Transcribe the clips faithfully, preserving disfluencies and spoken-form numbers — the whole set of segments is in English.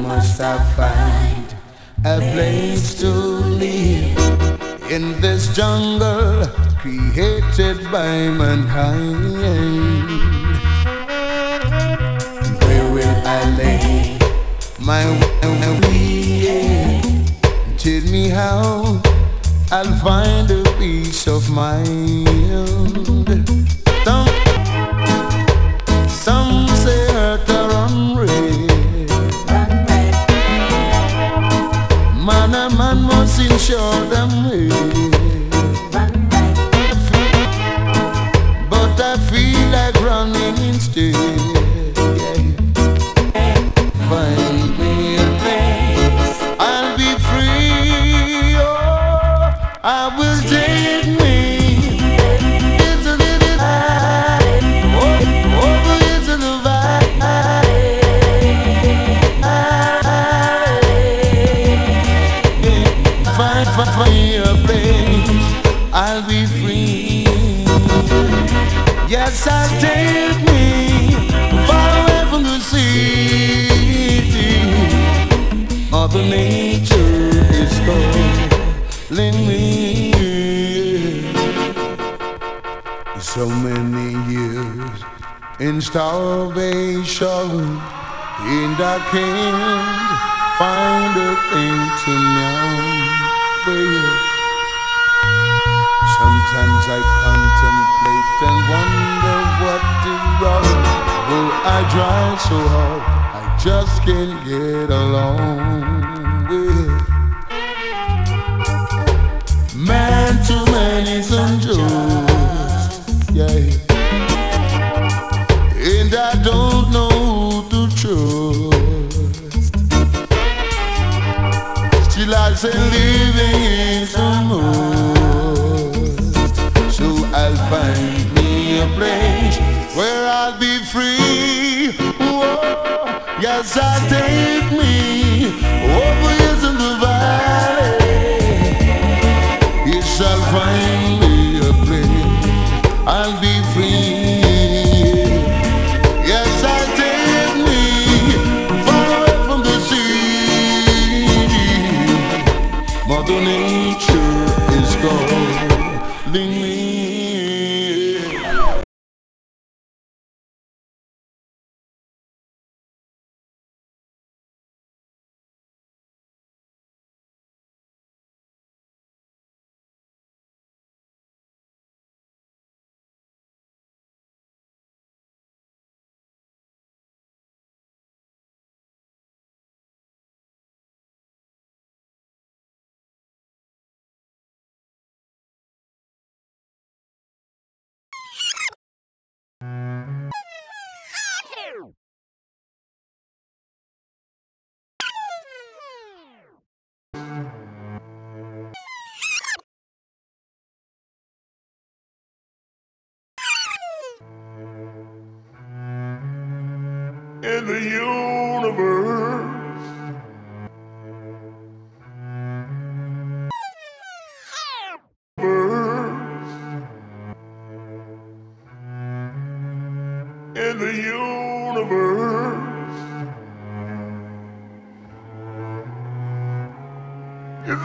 must I find a place to live in this jungle created by mankind. Where will I lay my way? Tell me how I'll find a peace of mind. Some, some say earth are unreal. Man and man must ensure them way. But I feel like running instead. Find me a place, I'll be free. Oh, I will take me into the valley, over into the valley. Find, find, find a place, I'll be free. Yes, I'll take me far away from the city. Mother Nature is calling me. So many years in starvation, and I can't find a thing to know. Sometimes I contemplate and wonder what is wrong. Will I try so hard, I just can't get along with man, too many unjust, yeah. And I don't know who to trust. Still I say living in some mood. I'll find me a place where I'll be free. Whoa, yes, I'll take me over into the valley. Yes, I'll find me a place, I'll be free. Yes, I'll take me far away from the sea. Mother Nature is calling me. In the universe, in the universe, is the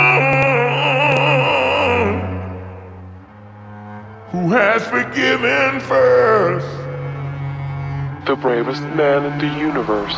one who has forgiven first. The bravest man in the universe.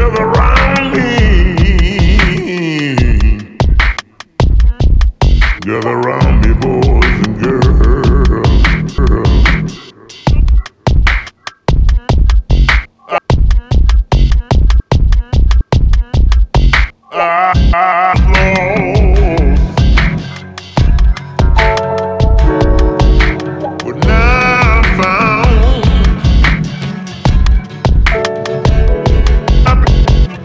gather round me, gather round me, boys and girls, girls. I, I lost, but now I found.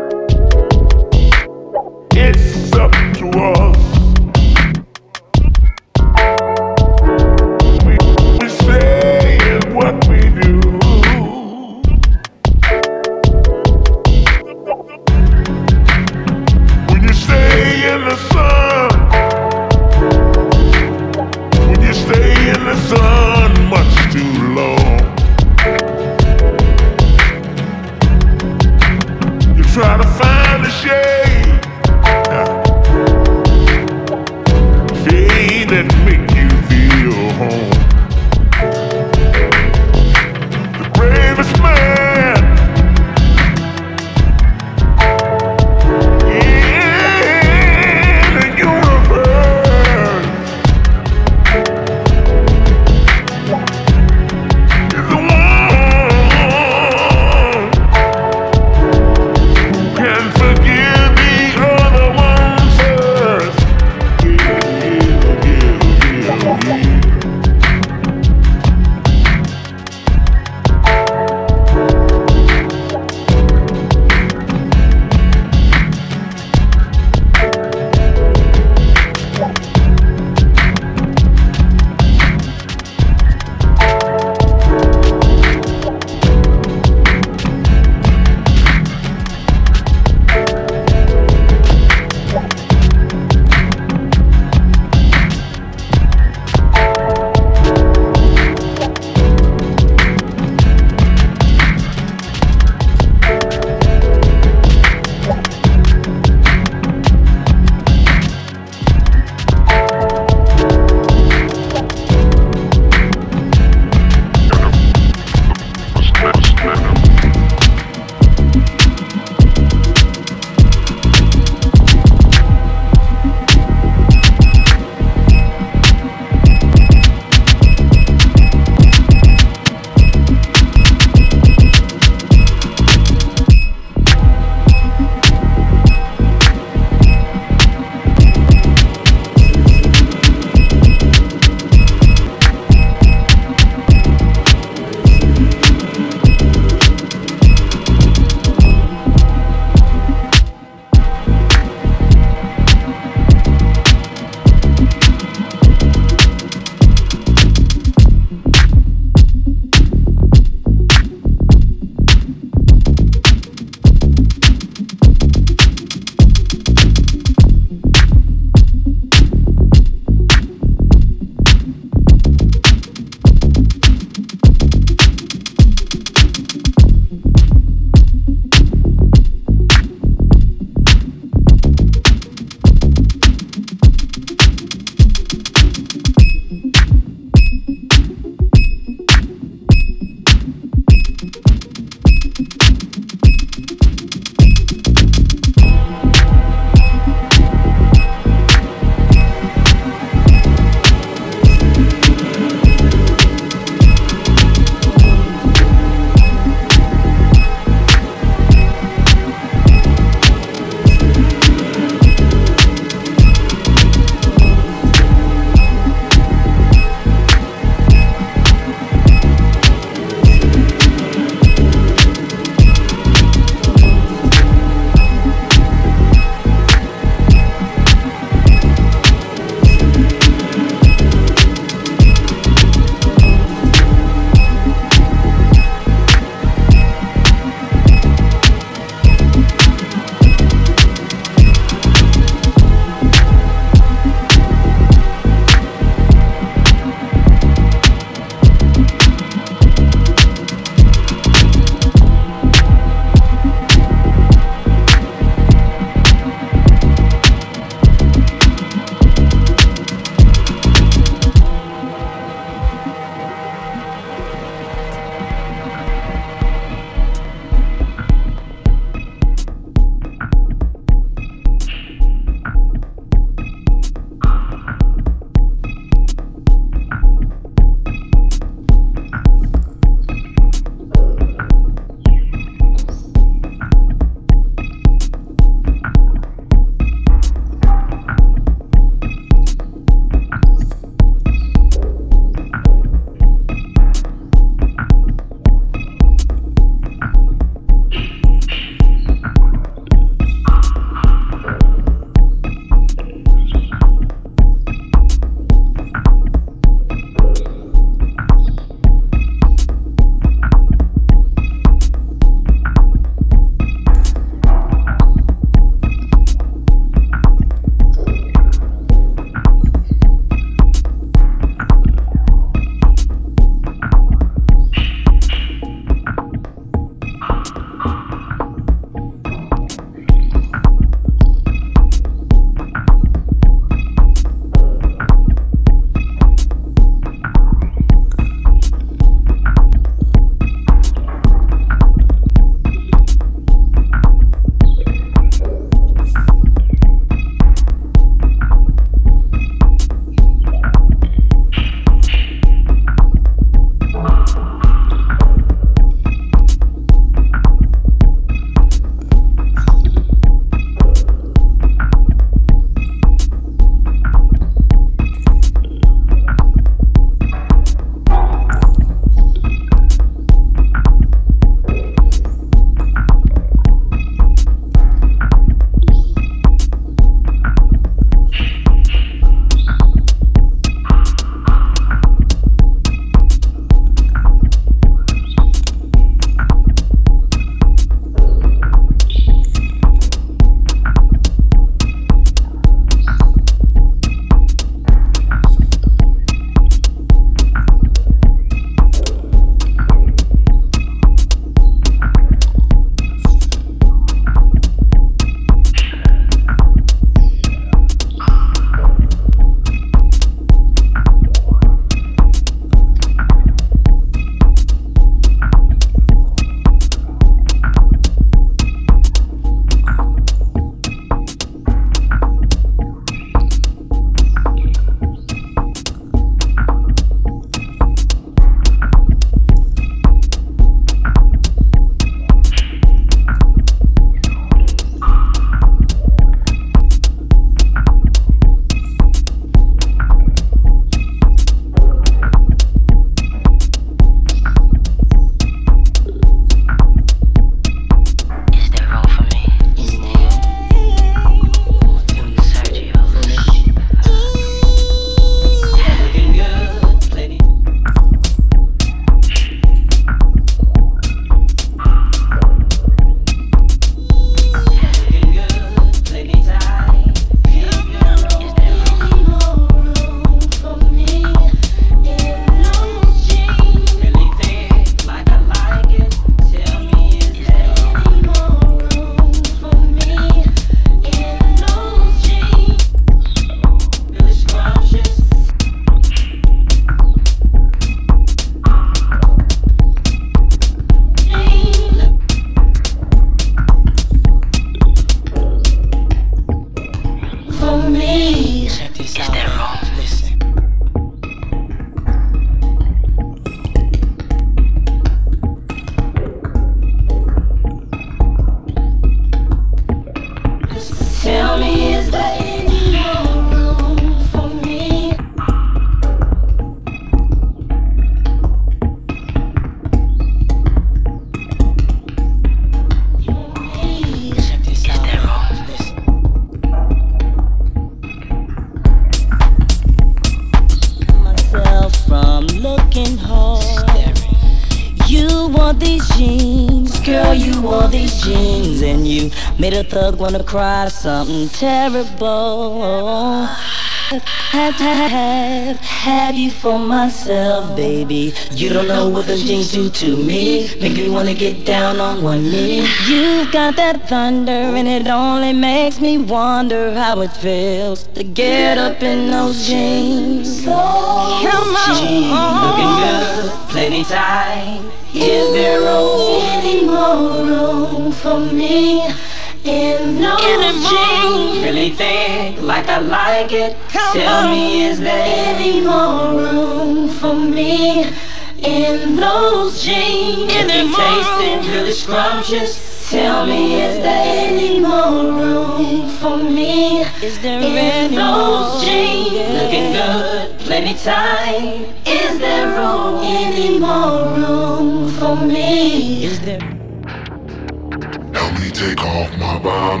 Girl, you wore these jeans and you made a thug wanna cry something terrible. Had to have, have you for myself, baby. You don't know what those jeans do to me. Make me wanna get down on one knee. You've got that thunder and it only makes me wonder how it feels to get up in those jeans. Come on, looking good, plenty tight. Is there room, any more room for me? In those jeans, really thick, like I like it. Come Tell on. me, is there any more room for me? In those jeans, really tasting, really scrumptious. Tell me, is there any more room for me? Is there in any those more? jeans, yeah. Looking good, plenty tight. Is there room, any more room for me? Is there? Help me take off my bomb.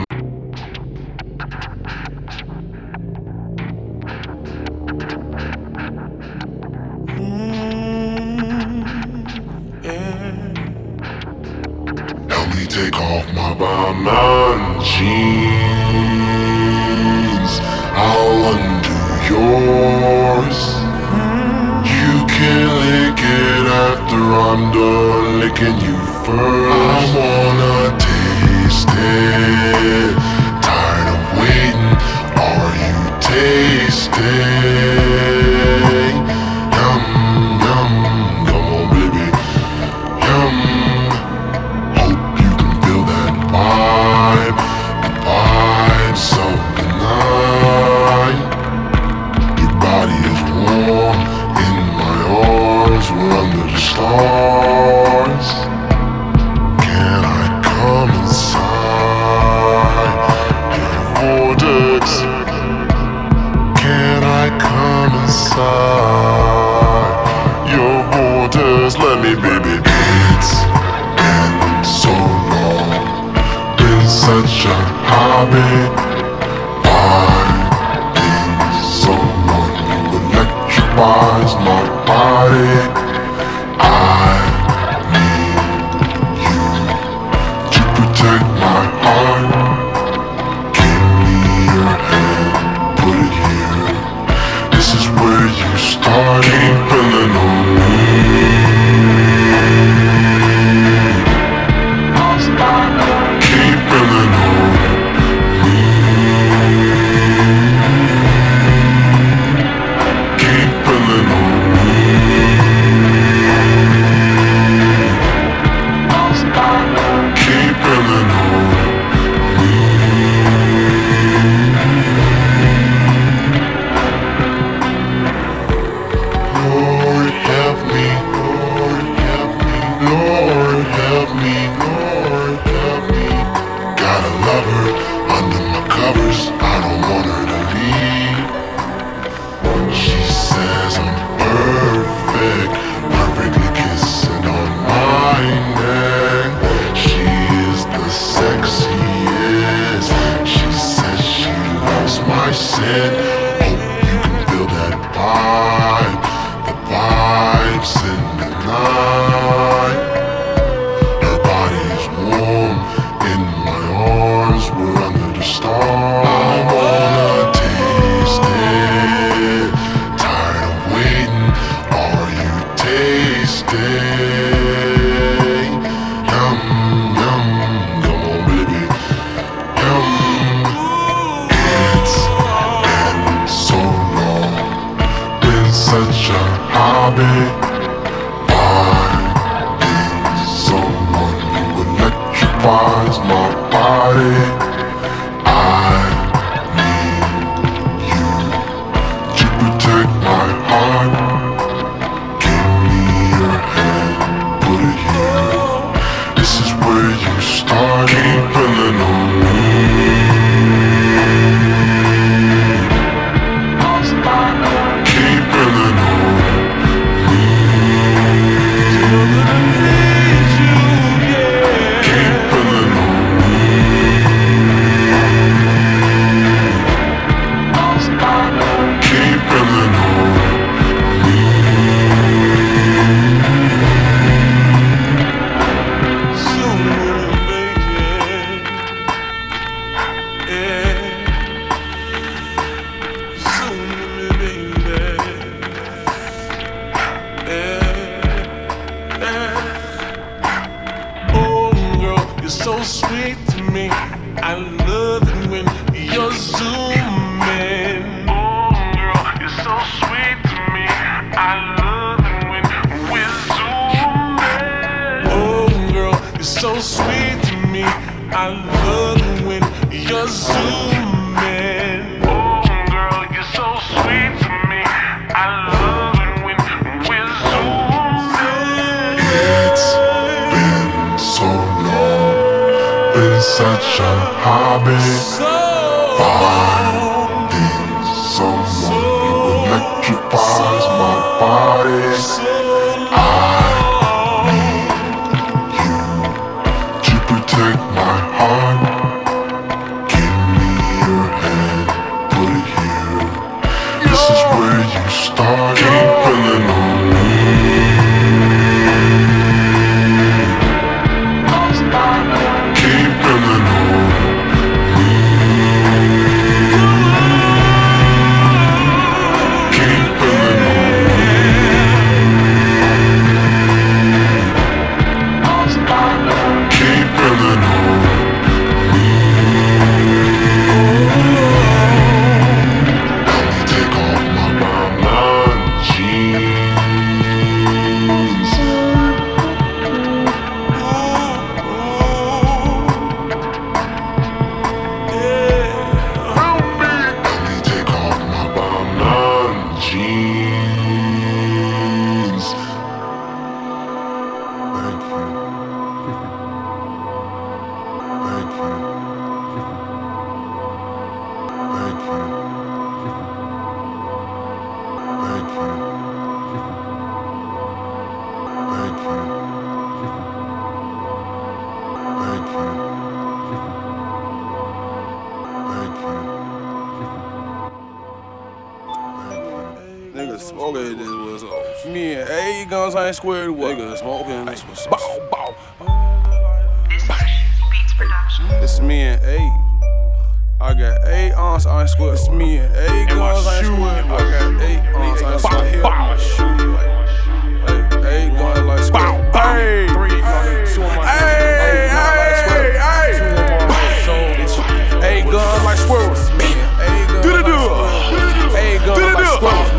Help me take off my bomb and jeans. I'll undo yours. You can lick it after I'm done licking you first. I wanna taste it. Tired of waiting. Are you tasting? Yum, yum, come on baby. Yum. Hope you can feel that vibe. The vibes of the night. Your body is warm in my arms. We're under the stars. Can I come inside your vortex? Can I come inside your vortex? Let me, baby. It's been so long, been such a hobby. Finding someone who electrifies my body. I need you to protect my heart. Give me your hand, put it here. This is where you start. Keep feeling on me. Keep feeling on me. Keep feeling on me. Keep feeling on me. Lord help me, Lord help me, Lord help me, Lord help me. Got a lover under my covers, I don't want her to leave. She says I'm perfect, perfectly kissing on my neck. She is the sexiest. She says she loves my scent. Hope you can feel that vibe, the vibes in the night. Her body's warm in my arms. We're under the stars. I wanna taste it. Tired of waiting. Are you tasting? Yum, yum, come on baby. Yum. It's been so long, been such a hobby. Finding someone who electrifies my body. I need you to protect my heart. Give me your hand, put it here. This is where you start. Keep feeling on me. Keep feeling on me. Keep feeling on me. Keep feeling on me. Soon you're so sweet to me. I love it when you're zooming. Oh, girl, you're so sweet to me. I love it when we're zooming. Oh, girl, you're so sweet to me. I love it when you're zooming. Oh, girl, you're so sweet to me. I love it when we're zooming. It's been so long, been such a hobby. Finding someone who electrifies my body. I need you to protect my heart. Give me your hand, put it here. This is where you start. Keep feeling on me. Keep feeling on me. Keep feeling on me. Keep feeling on me. Let me take off my Balmain jeans. Let me take off my Balmain jeans. Thank you. Thank you. Thank you. Thank you. Thank you. Thank you. Thank you. Niggas smoking this was off. Me and A guns ain't squared away. Niggas smoking this was bow bow. Beats Production. It's me and A. I got eight ounce ice square. It's me and A guns ain't squared. I got eight ounce ice square. Bow bow. Eight guns like square. Hey, three, two of my hey, hey, hey. Eight guns like squirrels. Do the do. Eight guns like squirrels.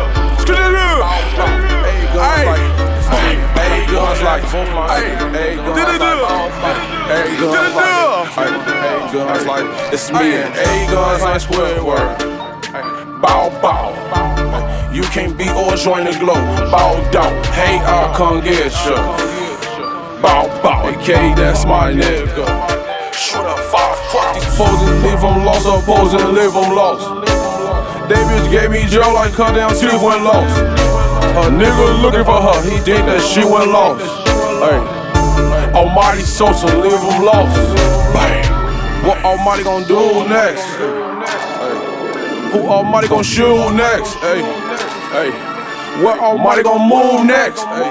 Eight guns like, eight guns like, eight guns like, eight guns like, eight guns like, it's me and eight guns like Squidward. Bow bow, you can't beat or join the glow. Bow down, hey I'll come get ya. Bow bow, A K that's my nigga. Shoot up five fuck these foes and leave them lost, oppose and leave them lost. They bitch gave me jail like cut down teeth went lost. A nigga looking for her, he think that she went lost. Hey, Almighty Sosa, leave him lost. Bang. What Almighty gon' do next? Hey. Who Almighty gon' shoot next? Hey, hey. What Almighty gon' move next? Hey.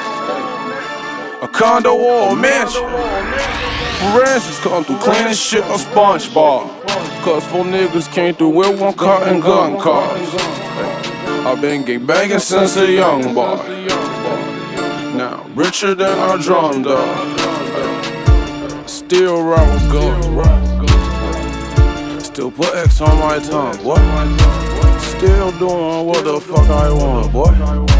A condo or a mansion? For instance, come through cleaning shit or SpongeBob. Cause four niggas came through with one car and gun cars. I've been gang banging since a young boy. Now richer than our drum dog. Still rock with gun. Still put X on my tongue, boy. Still doing what the fuck I want, boy.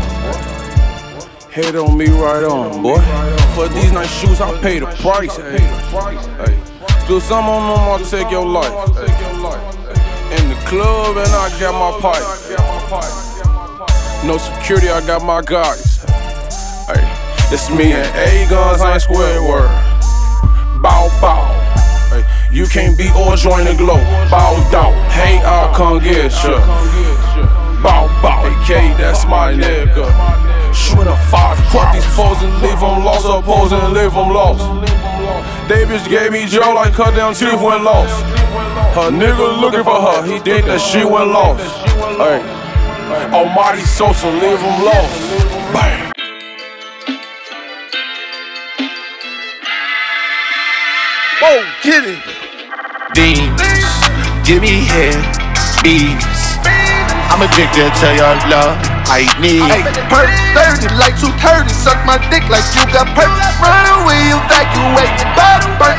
Hate on me right on, boy. For these nice shoes, I pay the price. Hey, hey. Do some on them, I'll take your life. Hey. In the club, and I got my pipe. No security, I got my guys. Hey, it's me and A guns, I ain't Squidward. Bow bow. Hey, you can't beat or join the glow. Bow down, hey I'll come get ya. Bow bow, A K that's my nigga. Shoot up five, crack these foes and leave them lost, oppose and leave them lost. They bitch gave me jail like cut down teeth went lost. Her nigga looking for her, he think that she went lost. Hey, Almighty Sosa, leave him lost. Bang. Whoa, get it. Demons, give me head, bees. I'm addicted to your love, I need. Ay, perk thirty, like two thirty, suck my dick like you got perk. Run away, evacuate, bottom burn.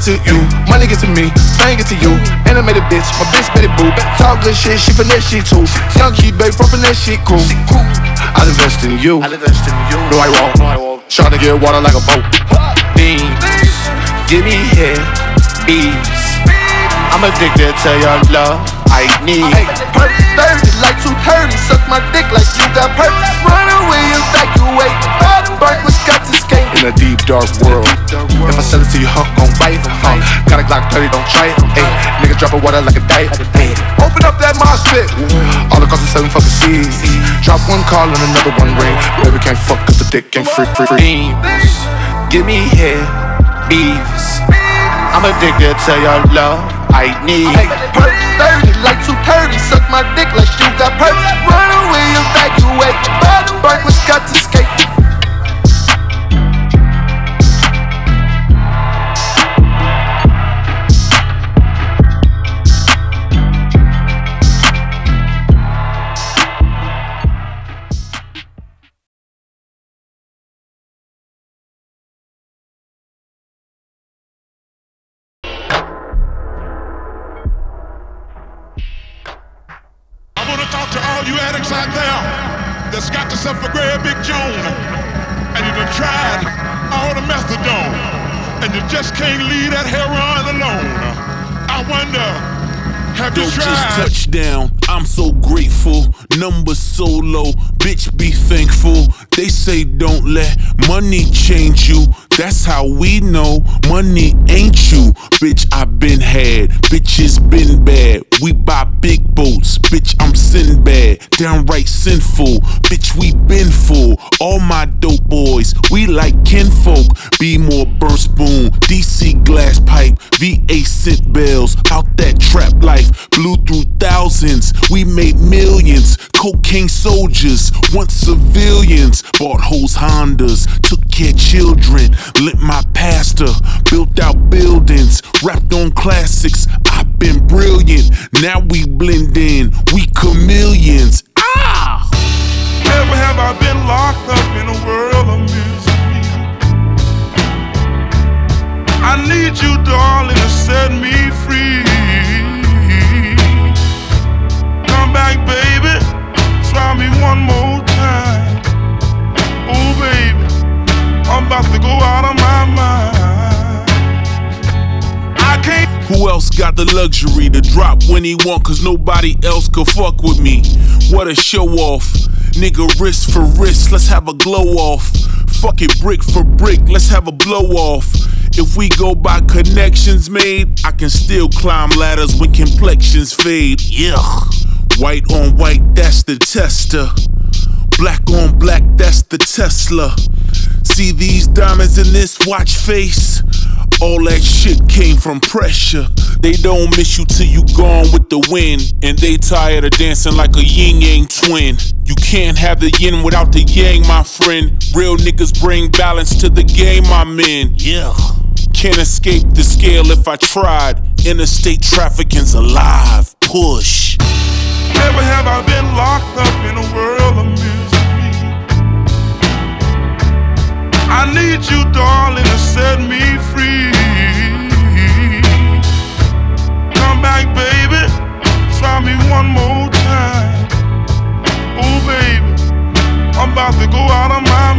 get to you, money get to me, fame get to you. Animated bitch, my bitch Betty Boo. Talk good shit, she finesse shit too. Young key, babe, from finesse shit cool. I invest in you. I invest in you. No, I won't. No, I won't. Tryna get water like a boat. Beans, give me head, bees. I'm addicted to your love. I need. Perk thirty, like two thirty. Suck my dick like you got perk. Run away, evacuate. Burn was got to skate. In a deep dark world. If I sell it to you, huh, gon' bite. Huh. Got a Glock thirty, don't try it. Ay, nigga drop a water like a diet. Ay, open up that mosh pit. All across the seven fucking seas. Drop one call and another one ring. Baby can't fuck cause the dick ain't free, free, free. Give me head, beeves. I'm addicted to your love. I need. Perk thirty, like two thirty. Suck my dick like you got perk. Run away, evacuate. Burn was got to skate. You addicts out there that's got yourself a great big Joan, and you done tried all the methadone, and you just can't leave that heroin alone. I wonder, have you Dope tried? just touchdown, I'm so grateful. Numbers so low, bitch be thankful. They say don't let money change you. That's how we know money ain't you. Bitch, I been had, bitches been bad. We buy big boats, bitch, I'm Sinbad. Downright sinful, bitch, we been full. All my dope boys, we like kinfolk. Be more burn spoon, D C glass pipe, V A scent bells. Out that trap life, blew through thousands. We made millions, cocaine soldiers, once civilians. Bought hoes Hondas, took care children. Lit my pastor, built out buildings, rapped on classics. I've been brilliant, now we blend in, we chameleons. Ah! Never have I been locked up in a world of misery. I need you, darling, to set me free. Come back, baby, try me one more time. Oh, baby, I'm about to go out of my mind. I can't. Who else got the luxury to drop when he want, cause nobody else could fuck with me? What a show off. Nigga, wrist for wrist, let's have a glow off. Fuck it, brick for brick, let's have a blow off. If we go by connections made, I can still climb ladders when complexions fade. Yeah. White on white, that's the tester. Black on black, that's the Tesla. See these diamonds in this watch face? All that shit came from pressure. They don't miss you till you gone with the wind, and they tired of dancing like a yin-yang twin. You can't have the yin without the yang, my friend. Real niggas bring balance to the game I'm in. Yeah. Can't escape the scale if I tried. Interstate trafficking's alive. Push. Never have I been locked up in a world of misery. I need you, darling, to set me free. Come back, baby, try me one more time. Oh, baby, I'm about to go out of my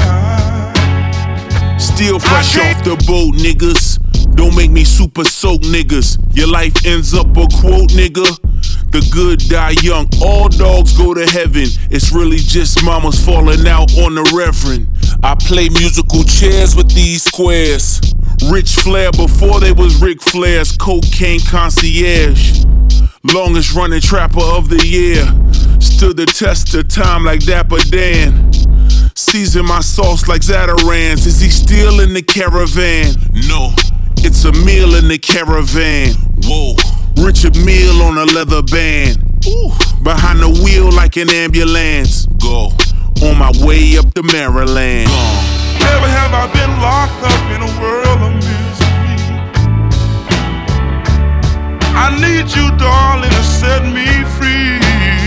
mind. Still fresh off the boat, niggas. Don't make me super soak, niggas. Your life ends up a quote, nigga. The good die young, all dogs go to heaven. It's really just mamas falling out on the reverend. I play musical chairs with these squares. Rich Flair before they was Ric Flair's cocaine concierge. Longest running trapper of the year. Stood the test of time like Dapper Dan. Season my sauce like Zatarans. Is he still in the caravan? No, it's a meal in the caravan. Whoa. Richard Mille on a leather band. Ooh. Behind the wheel like an ambulance. Go. On my way up to Maryland. Gone. Never have I been locked up in a world of misery. I need you, darling, to set me free.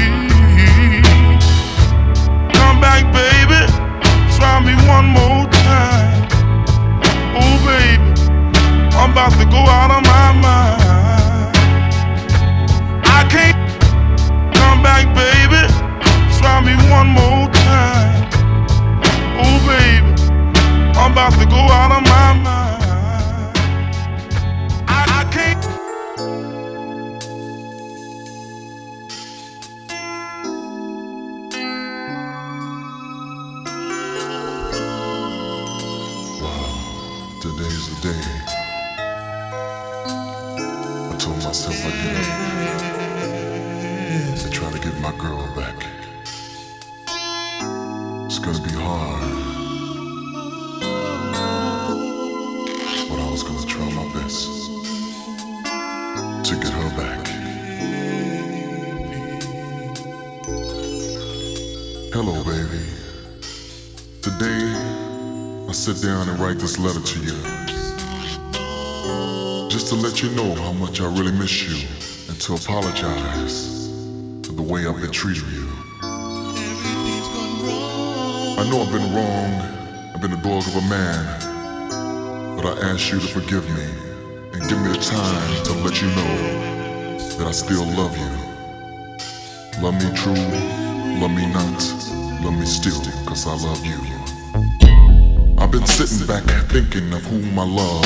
Come back, baby, try me one more time. Oh, baby, I'm about to on my mind. I, I can't. Today's the day. I told myself I'd get up and try to get my girl back. It's gonna be hard, but I was gonna try my best to get her back. Hello, baby. Today, I sit down and write this letter to you, just to let you know how much I really miss you and to apologize for the way I've been treating you. I know I've been wrong, I've been a dog of a man, but I ask you to forgive me and give me the time to let you know that I still love you. Love me true, love me not, love me still, cause I love you. I've been sitting back thinking of whom I love.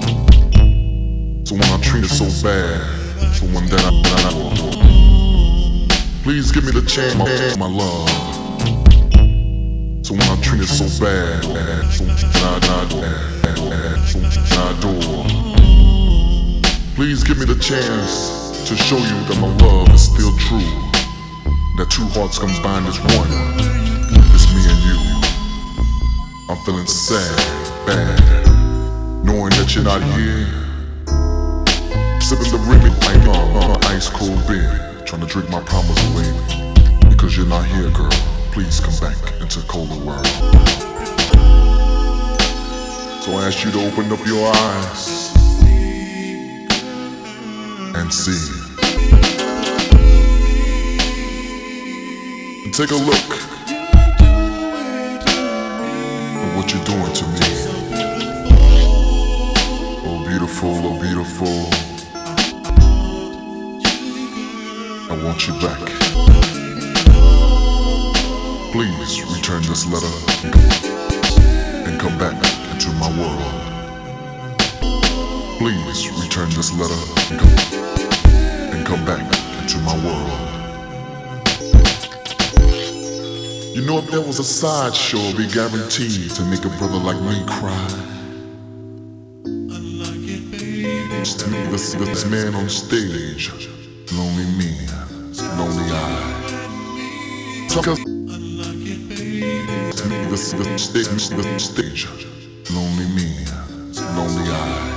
So when I treat her so bad, someone that I, that I love, please give me the chance, my, my love. So when I treat her so bad, someone that I, someone I adore, please give me the chance to show you that my love is still true. That two hearts combined as one. It's me and you. I'm feeling sad, bad, knowing that you're not here. Sipping the rim like uh, uh, ice cold beer, trying to drink my problems away. Because you're not here, girl. Please come back into a colder world. So I ask you to open up your eyes and see. And take a look. What you're doing to me. Oh beautiful, oh beautiful, I want you back. Please return this letter and come back into my world. Please return this letter and come back into my world. You know, if there was a sideshow, it'd be guaranteed to make a brother like me cry. To me, this, this man on stage, lonely me, lonely I. Cause to me, this, this stage, this stage, lonely me, lonely I.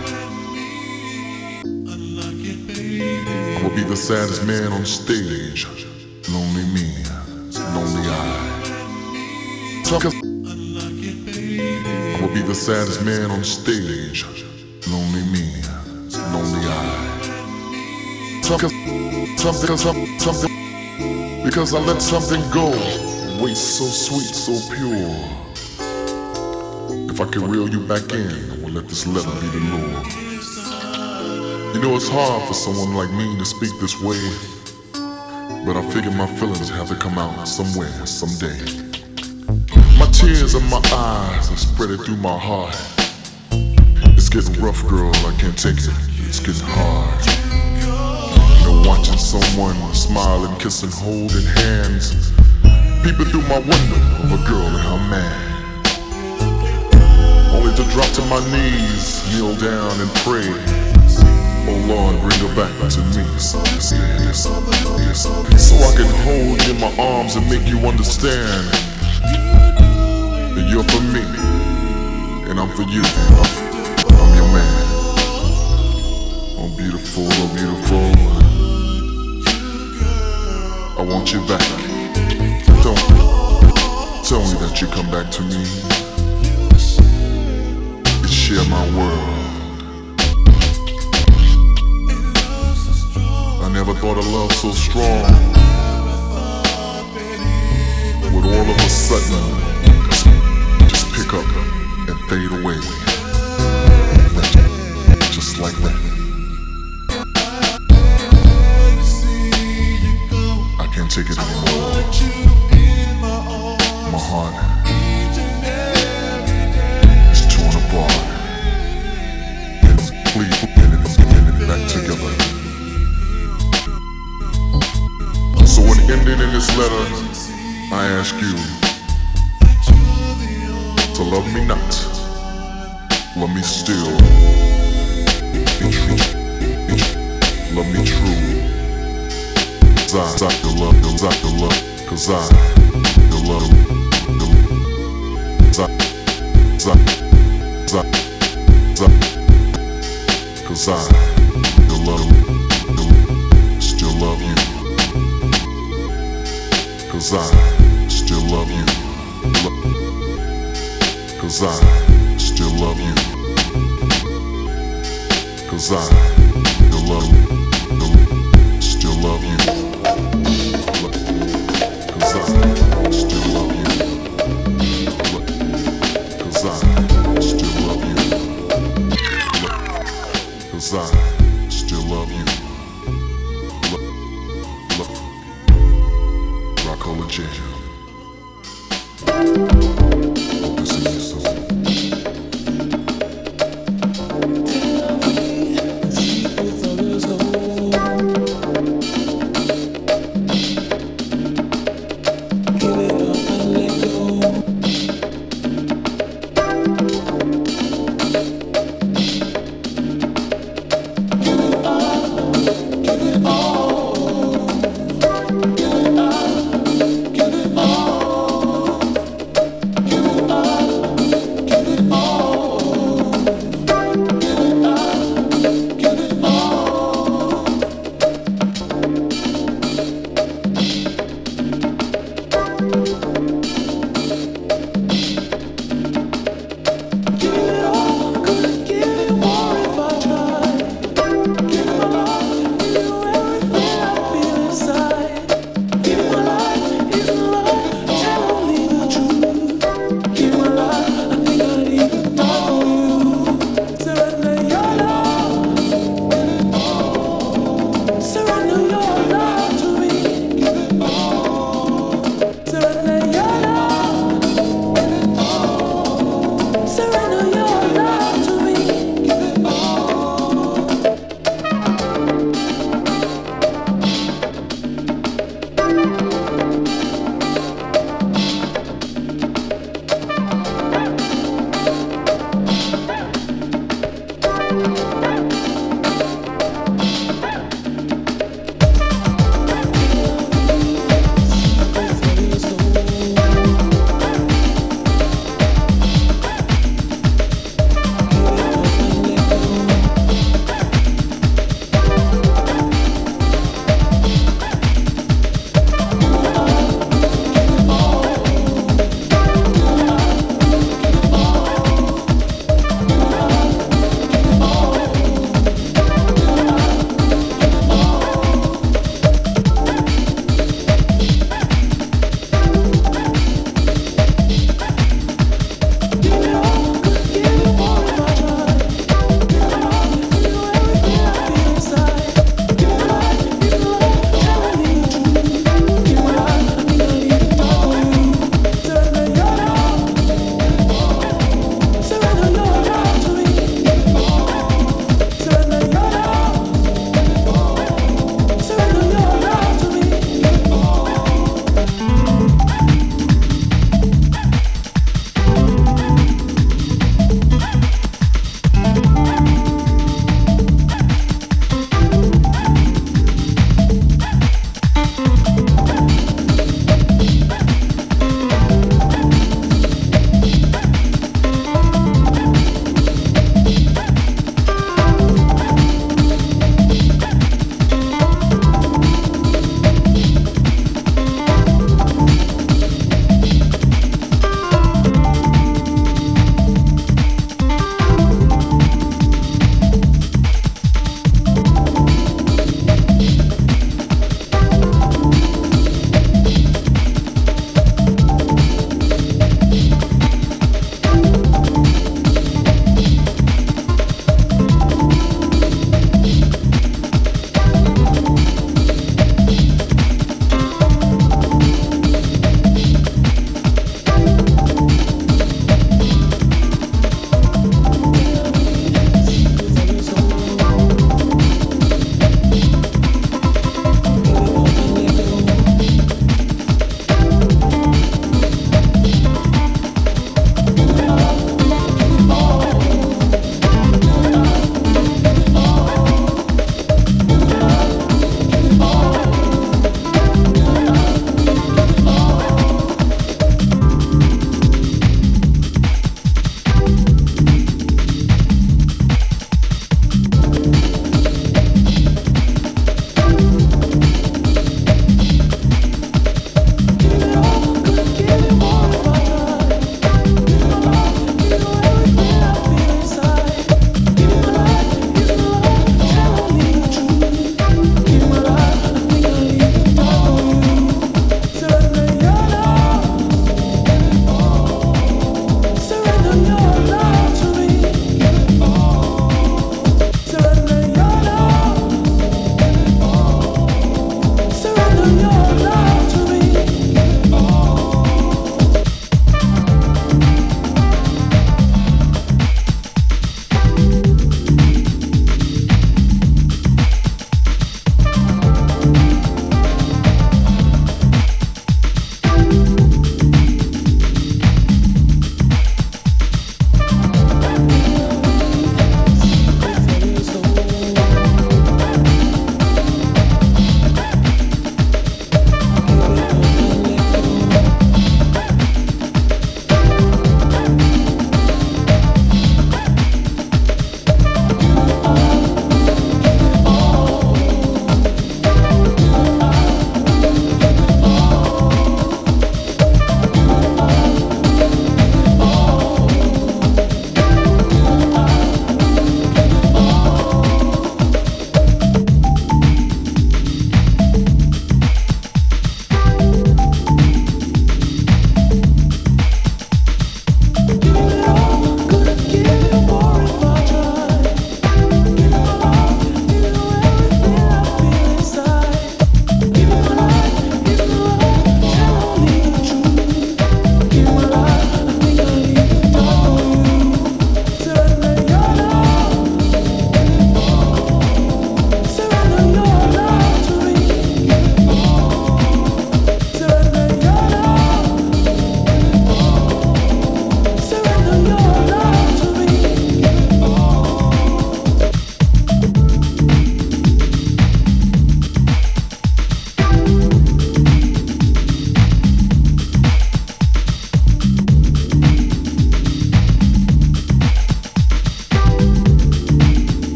I will be the saddest man on stage, lonely me, lonely I. Cause I will be the saddest man on stage, lonely me, lonely I. Cause something, something, something, because I let something go, a waste so sweet, so pure. If I could reel you back in, I will let this letter be the lure. You know it's hard for someone like me to speak this way, but I figure my feelings have to come out somewhere, someday. My tears in my eyes are spreading through my heart. It's getting rough, girl, I can't take it. It's getting hard. You know, watching someone smile and kiss and holding hands, peeping through my window of a girl and her man. Only to drop to my knees, kneel down and pray. Oh Lord, bring her back to me. So I can hold you in my arms and make you understand. You're for me, and I'm for you. I'm your man. Oh beautiful, oh beautiful, I want you back. Don't tell me that you come back to me and share my world. I never thought of love so strong. With all of a sudden pick up and fade away, just like that. I can't take it anymore. My heart is torn apart. letter, I ask you to love me not, love me still, be true, love me true. Cause I, I the love, cause I the love, cause I the love, cause I, cause I, cause I the love, still love you. Cause I still love you. Cause I still love you. Cause I still love you. Still love you. Cause I still love you. Cause I still love you. Cause I still love you. Rockola Jam. Hope this is your song.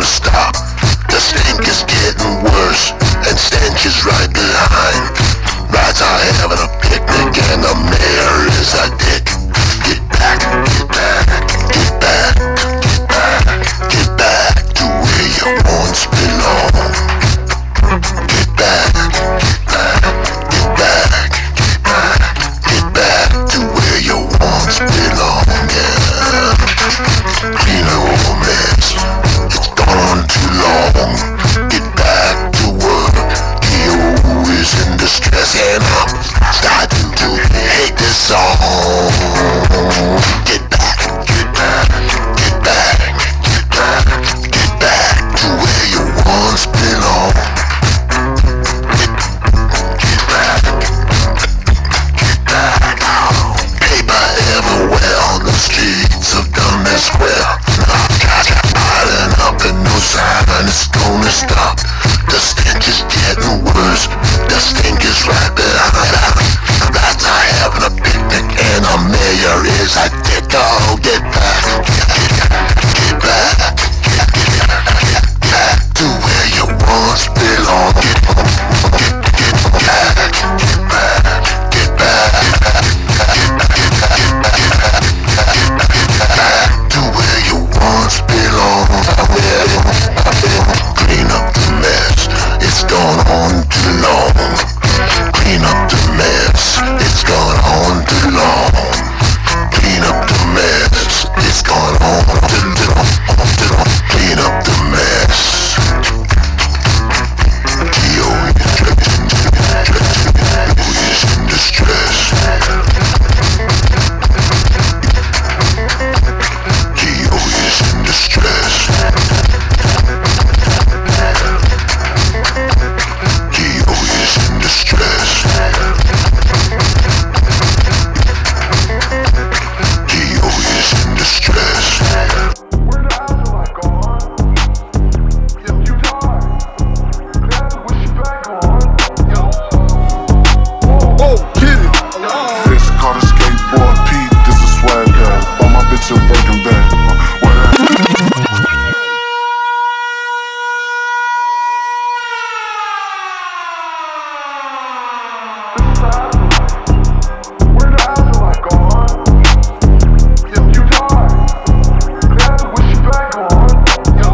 gonna stop. The stink is getting worse, and stench is right behind. Rats are having a picnic, and the mayor is a dick. Get back, get back, get back, get back, get back to where you once belong. Get back, get back, get back, get back, get back to where you once belong. Yeah. Clean the old mess, it's gone on too long. Get back to work, K O is in distress, and I'm starting to hate this song. Get back, get back, get back, get back, get back to where you once belong. Get, get back, get back. Paper everywhere on the streets of Dundas Square. Piling up and no sign it's gonna stop. The stench is getting worse, the stink is right behind. Rats are having a picnic and a mayor is a dick. Oh, get back, get back, get back, get back to where you once belong. Get, get, get back, get back, get back, get back, get back to where you once belong. Clean up the mess, it's gone on too long. Clean up the mess, it's gone on too long. Clean up the mess, it's gone on too long. Clean up the mess. T O is in distress. T O is in distress. T O is in distress. T O is in distress. Where the hell am I gone? If you die, then wish you back on. Yo. Whoa, get it. This called a skateboard Pete, this is swag bag. Bought my bitch a Birkin bag. Uh, what a Where the hell am I gone? If you die, then wish you back on. Yo.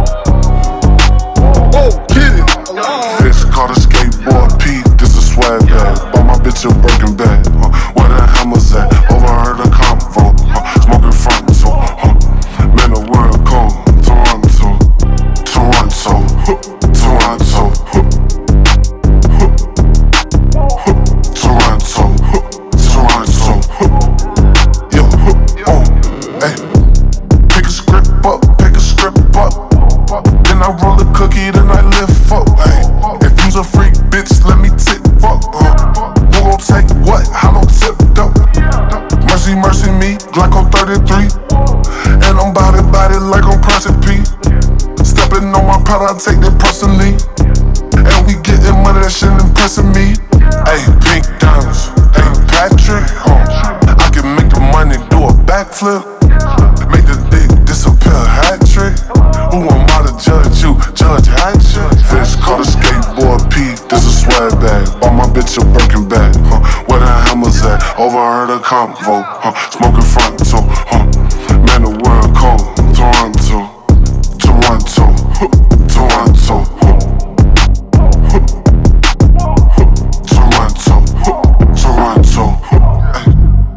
Whoa, get it. This called a skateboard Pete, this is swag bag. Bought my bitch a Birkin bag. Uh, where the hammers at? Overheard a convo. Uh, smoking frontal. Uh, man, the world cold. Toronto, Toronto, huh, Toronto, huh, huh, huh, Toronto, huh, Toronto, huh. Yo, huh, oh, hey. Pick a script up, pick a script up. Then I roll a cookie, then I lift up. Hey, if you's a freak, bitch, let me tip up. Uh, who gon' take what? How long tip up? Mercy, mercy me, Glocko thirty-three. And I'm bout it, bout it like I'm Pressing P. Stepping on my pot, I take that personally. And we getting money, that shit impressing me. Hey, pink diamonds, hey, Patrick. Uh, I can make the money do a backflip. Make the dick disappear, hat trick. Who am I to judge you? Judge Hatchet. This called a skateboard Pete, this a swag bag. Bought my bitch a Birkin bag. Huh. Where the hammers at? Overheard a convo. Huh. Smoking frontal. Huh. Man, the world cold. Toronto, Toronto, huh. Toronto, huh. Huh. Huh. Toronto, huh. Toronto, huh. Ay.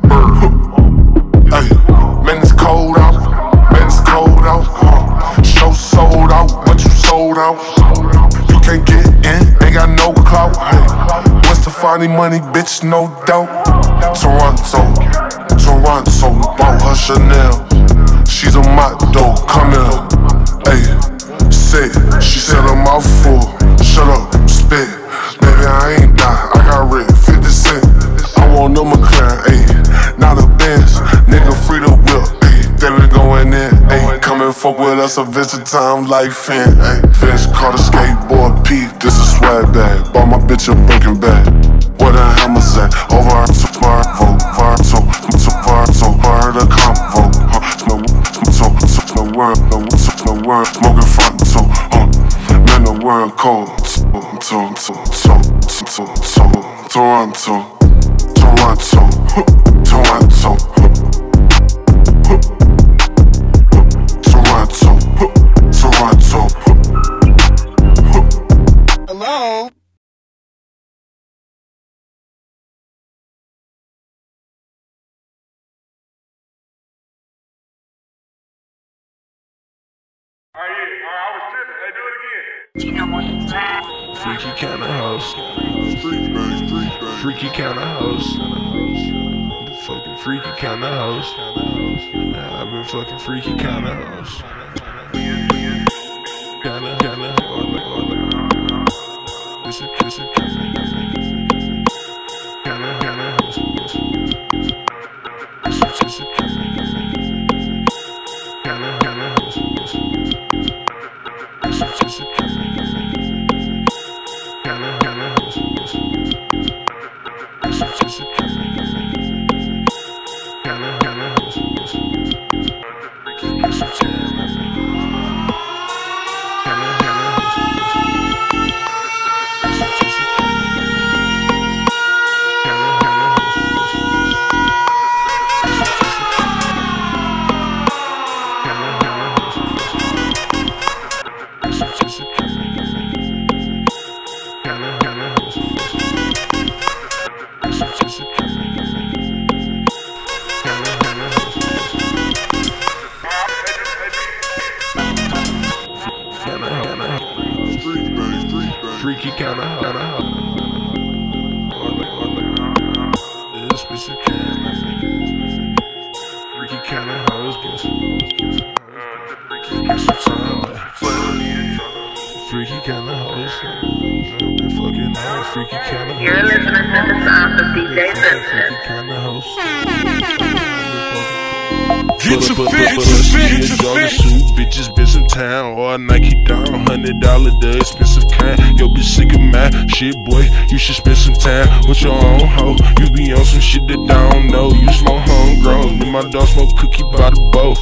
Huh. Ay. Man, it's cold out. Man, it's cold out. Huh. Show sold out, but you sold out. You can't get in, ain't got no clout. Hey, what's the funny money, bitch? No doubt. Toronto, Toronto, bought her Chanel. She's a motto, come here. Hey, say, she said I'm out full. Shut up, spit. Baby, I ain't die, I got red, fifty cent. I want no McLaren, ayy, not a Benz. Nigga free to whip, ayy, they been going in, ayy. Come and fuck with us a visit time like Finn, ayy. Vince caught a skateboard Pete, this a swag bag. Bought my bitch a Birkin bag. Where the hammers at? Over to Varvo, Varto, to Varto, heard a convo. Huh, no, no, no word, no, no word, smoking front, so. Toronto, Toronto, Toronto, Toronto, Toronto. Hello? Freaky kinda house. Freaky kinda house. Fucking freaky kinda house. I've been fucking freaky kinda house. Kinda, kinda, this is, this is, kinda, kinda house. This is, this is, kinda, kinda house. This is, this is, kinda, kinda house. This is, this is, kinda, kinda house. This is, freaky kinda hot. This specific freaky kinda hoes. Freaky kinda hoes. Fucking hoes. Freaky kinda hoes. You're listening to the sound of D J Vincent. Freaky kinda hoes. Get your fit, get your fit, get your fit. Bitches been some time, or a Nike down, hundred dollar the expensive kind. Yo, bitch sick of my shit, boy. You should spend some time with your own hoe. You be on some shit that I don't know. You smoke homegrown, me my dog smoke cookie by the both.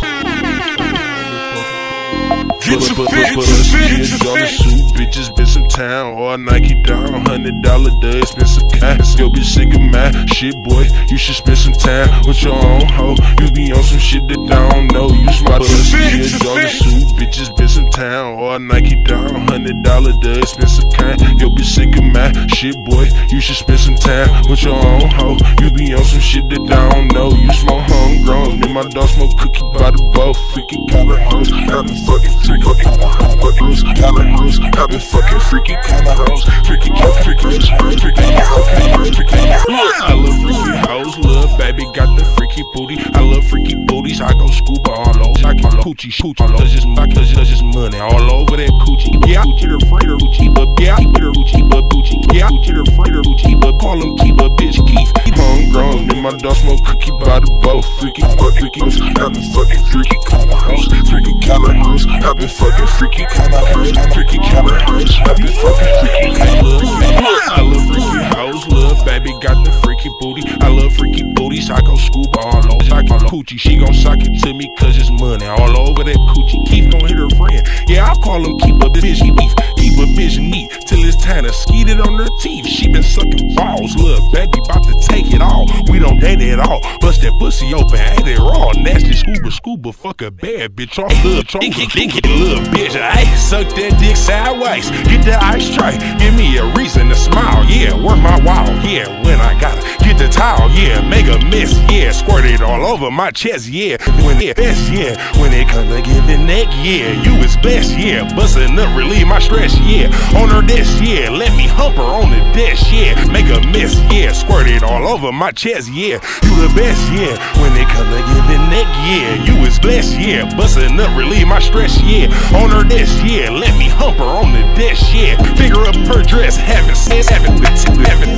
Get your fit, get your fit, get your fit. Bitches been some time, or a Nike down, hundred dollar the expensive kind. Yo, bitch sick of my shit, boy. You should spend some time with your own hoe. You be on some shit that I don't know. You smart shit, dog suit. Bitches been some time, or a Nike down, hundred dollar the expensive kind. Yo, bitch sick of my shit, boy. You should spend some time with your own hoe. You be on some shit that I don't know. You smoke homegrown, me my dog smoke cookie by the both. Freaky kinda hoes, I've been fucking freaky kinda hoes, kinda hoes. I've been fucking freaky kinda hoes, freaky kinda freaky hoes, freaky hoes, freaky hoes. I love freaky hoes, little baby got the freaky booty. I love freaky booties, I go scuba all over. I can coochie, shoot all over. Just my cause it's just money all over that coochie. Yeah, I get afraid of coochie, but yeah, I get her coochie, but coochie. Yeah, I get afraid of coochie, but call him keep a bitch Keith. Homegrown, me my dog smoke cookie by the boat. Freaky, freaky hoes, I've been fucking freaky kinda hoes, freaky kinda hoes. I've been fucking freaky kinda hoes, freaky kinda hoes. I've been fucking freaky kinda hoes. I love freaky hoes, little baby got the freaky booty. I love freaky booties, I go scuba all over. I call her coochie, she gon' suck it to me cause it's money all over that coochie. Keith gon' hit her friend, yeah I call him keep a bitch beef, keep a bitch neat till it's time to skeet it on her teeth. She been sucking balls, little baby bout to take it all. We don't date at all, bust that pussy open, ate it raw. Nasty scuba, scuba, fuck a bad bitch off little chonk, little bitch. I suck that dick sideways, get the ice tray, give me a reason to smile. Yeah, work my wow, yeah, when I gotta get the towel, yeah, make a mess, yeah, squirt it all over my chest, yeah, when it best, yeah, when it come to giving neck, yeah, you is blessed, yeah, bustin' up, relieve my stress, yeah, on her desk, yeah, let me hump her on the desk, yeah, make a mess, yeah, squirt it all over my chest, yeah, you the best, yeah, when it come to giving neck, yeah, you is blessed, yeah, bustin' up, relieve my stress, yeah, on her desk, yeah, let me hump her on the desk, yeah, figure up her dress, having sex, having the having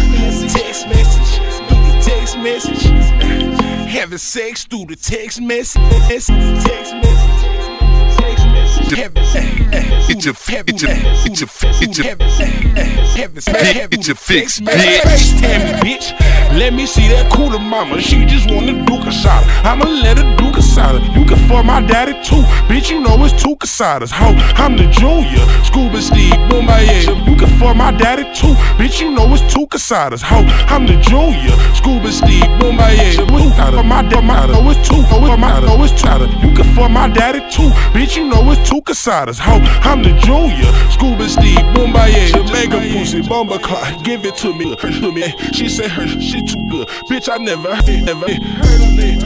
text message, text message, having sex through the text message, text message, text message, it's a it's a it's a it's a it's a fix, bitch. Damn bitch. Let me see that cooler mama, she just wanna do casada. I'ma let her do casada. You can fuck my daddy too, bitch, you know it's two casadas. Ho, I'm the junior, Scuba Steve, boom my ass. You can fuck my daddy too, bitch, you know it's two casadas. Ho, I'm the junior, Scuba Steve, boom my ass. My dad, my know it's two, oh my know it's two. You can fuck my daddy too, bitch, you know it's two casadas. Ho, I'm the junior, Scuba Steve, boom my ass. Jamaica pussy, bomber clock, give it to me, to me. She said her shit too good, bitch, I never, never heard of it.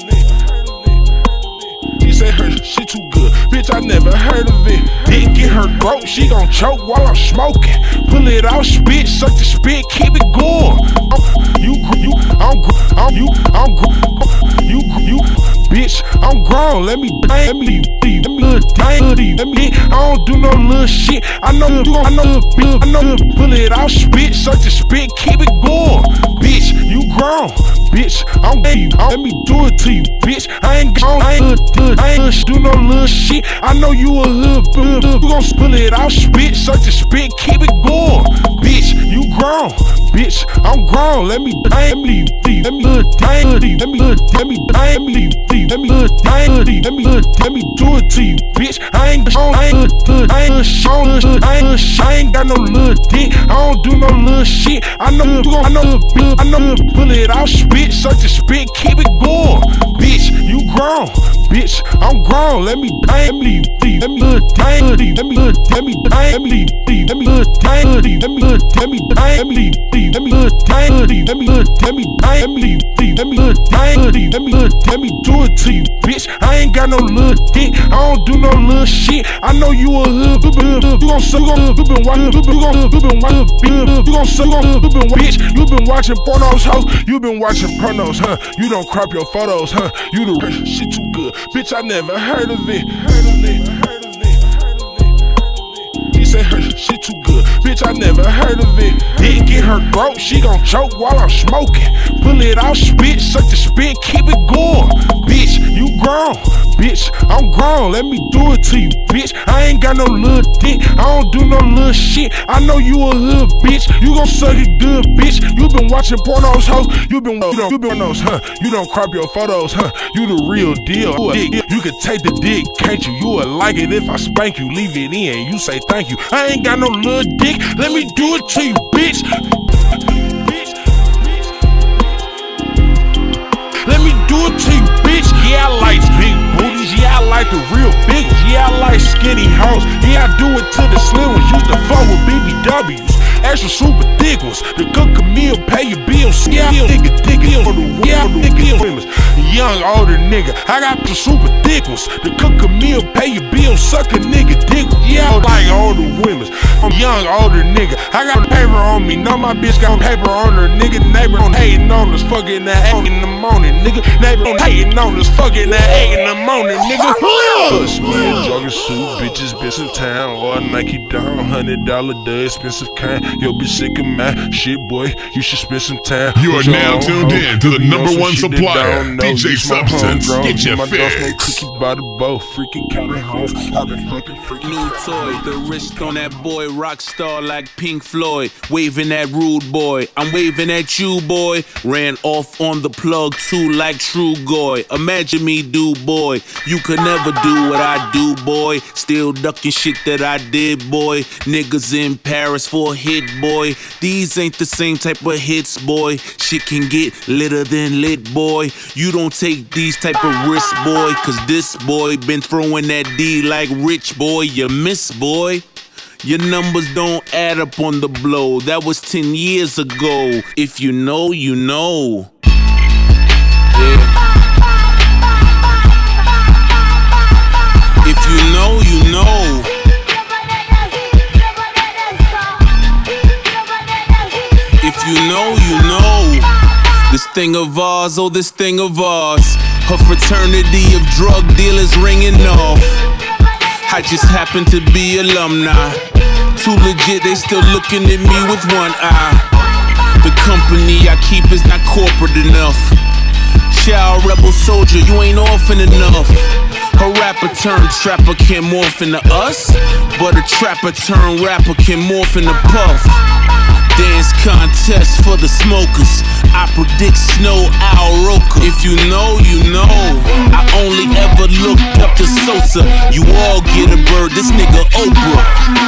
She said her shit too good, bitch, I never heard of it. Dick in her throat, she gon' choke while I'm smoking. Pull it out, spit, suck the spit, keep it going. You, you, I'm, I'm, you, I'm, you, you, bitch, I'm grown. Let me, let me, let me, let me, let me. I don't do no little shit. I know you, I know you, I know you. Pull it out, spit, suck the spit, keep it going. Bitch, you grown, bitch, I'm you. Let me do it to you, bitch. I ain't gone, I ain't good, I ain't do no little shit. I know you a hood, hood, hood. You gon' pull it out, spit, suck the spit, keep it going. Bitch, you grown, bitch, I'm grown. Let me, I ain't leave, let me, I ain't leave, let me, let me, I ain't leave, let me, I ain't leave, let me, let me do it to you, bitch. I ain't shown, I ain't good, I ain't shown, I ain't, I ain't got no little dick. I don't do no little shit. I know you gon', I know you, I know you. Pull it out, spit, suck the spit, keep it going. Bitch, you grown, bitch, I'm grown. Let me, I ain't leave, let me, I ain't leave, let me, let me, I ain't leave, let me, I ain't leave, let me, let me, I ain't leave, let me, I ain't leave, let me, let me, I ain't leave, let me, I ain't leave, let me, let me do it to you, bitch. I ain't got no little dick, I don't do no little shit. I know you a hood, you gon' suck, you been watching, you gon' you been watching, you gon' suck, you been bitch, you been watching pornos, ho, you been watching pornos, huh? You don't crop your photos, huh? You the shit too good, bitch. I never heard of it, heard of it, heard of it, heard of it. She said her shit too good, bitch. I never heard of it. Dick in her throat, she gon' choke while I'm smoking. Pull it out, spit, suck the spit, keep it going. Bitch, you grown, bitch, I'm grown. Let me do it to you, bitch. I ain't got no little dick, I don't do no little shit. I know you a hood, bitch. You gon' suck it good, bitch. You been watching pornos, ho. You been, you don't, you been those, huh? You don't crop your photos, huh? You the real deal. You, you can take the dick, can't you? You would like it if I spank you, leave it in. You say thank you. I ain't got no little dick. Let me do it to you, bitch. Bitch. Let me do it to you, bitch. Yeah, I like big booties. Yeah, I like the real big ones. Yeah, I like skinny hoes. Yeah, I do it to the slim ones. Used to fuck with B B Ws. Extra super thick ones. The cook a meal, pay your bills. Yeah, nigga, dig it on the yeah, nigga, women's. Young, older nigga. I got the super thick ones. The cook a meal, pay your bills, suck a nigga dick. Yeah, I like older women's. I'm young, older nigga. I got paper on me. Know my bitch got paper on her, nigga. Neighbor on hating on us, fucking at eight in the morning, nigga. Neighbor on hating on us, fucking at eight in the morning, nigga. Us, me a jogging suit, bitches, bitch in town. Or a Nike down, hundred dollar the expensive kind. Yo, bitch sick of my shit, boy. You should spend some time. You are now tuned in to the number one supplier, D J Substance. Get your fix. Cookie by the bow, freaking counting hoes. I've been fucking freaking. New toy, the wrist on that boy, rock star like Pink Floyd. Waving that rude boy, I'm waving at you, boy. Ran off on the plug too like True Goy. Imagine me, do boy. You could never do what I do, boy. Still ducking shit that I did, boy. Niggas in Paris for a hit, boy. These ain't the same type of hits, boy. Shit can get litter than lit, boy. You don't take these type of risks, boy. Cause this boy been throwing that D like Rich, boy. You miss, boy. Your numbers don't add up on the blow. That was ten years ago. If you know, you know. Yeah. If you know, you know. If you know, you know. This thing of ours, oh this thing of ours. Her fraternity of drug dealers ringing off. I just happen to be alumni. Too legit, they still looking at me with one eye. The company I keep is not corporate enough. Child rebel soldier, you ain't orphan enough. A rapper turned trapper can morph into us, but a trapper turned rapper can morph into Puff. Dance contest test for the smokers. I predict snow, Al Roker. If you know, you know. I only ever looked up to Sosa. You all get a bird, this nigga Oprah.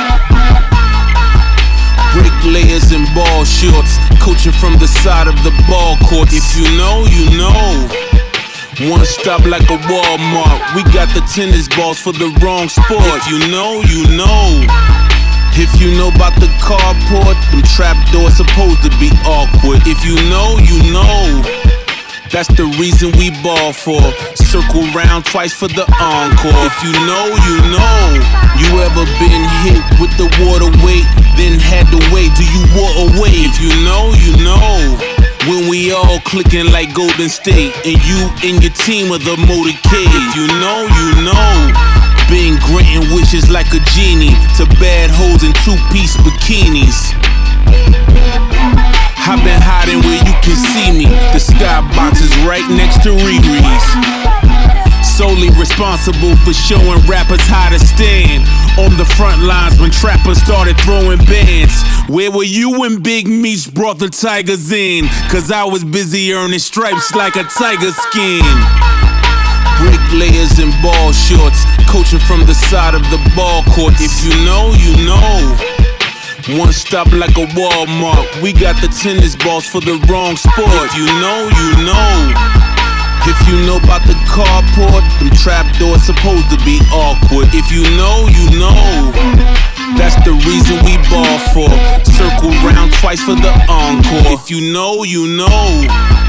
Bricklayers and ball shorts, coaching from the side of the ball court. If you know, you know. One stop like a Walmart. We got the tennis balls for the wrong sport. If you know, you know. If you know about the carport, them trap doors supposed to be awkward. If you know, you know. That's the reason we ball for. Circle round twice for the encore. If you know, you know. You ever been hit with the water weight, then had to wait till you wore away? If you know, you know. When we all clicking like Golden State, and you and your team of the motorcade. If you know, you know. Been granting wishes like a genie to bad hoes in two-piece bikinis. I've been hiding where you can see me. The skybox is right next to Riri's. Solely responsible for showing rappers how to stand on the front lines when trappers started throwing bands. Where were you when Big Meech brought the Tigers in? Cause I was busy earning stripes like a tiger skin. Bricklayers and ball shorts, coaching from the side of the ball court. If you know, you know. One stop like a Walmart. We got the tennis balls for the wrong sport. If you know, you know. If you know about the carport, them trap doors supposed to be awkward. If you know, you know. That's the reason we ball for. Circle round twice for the encore. If you know, you know.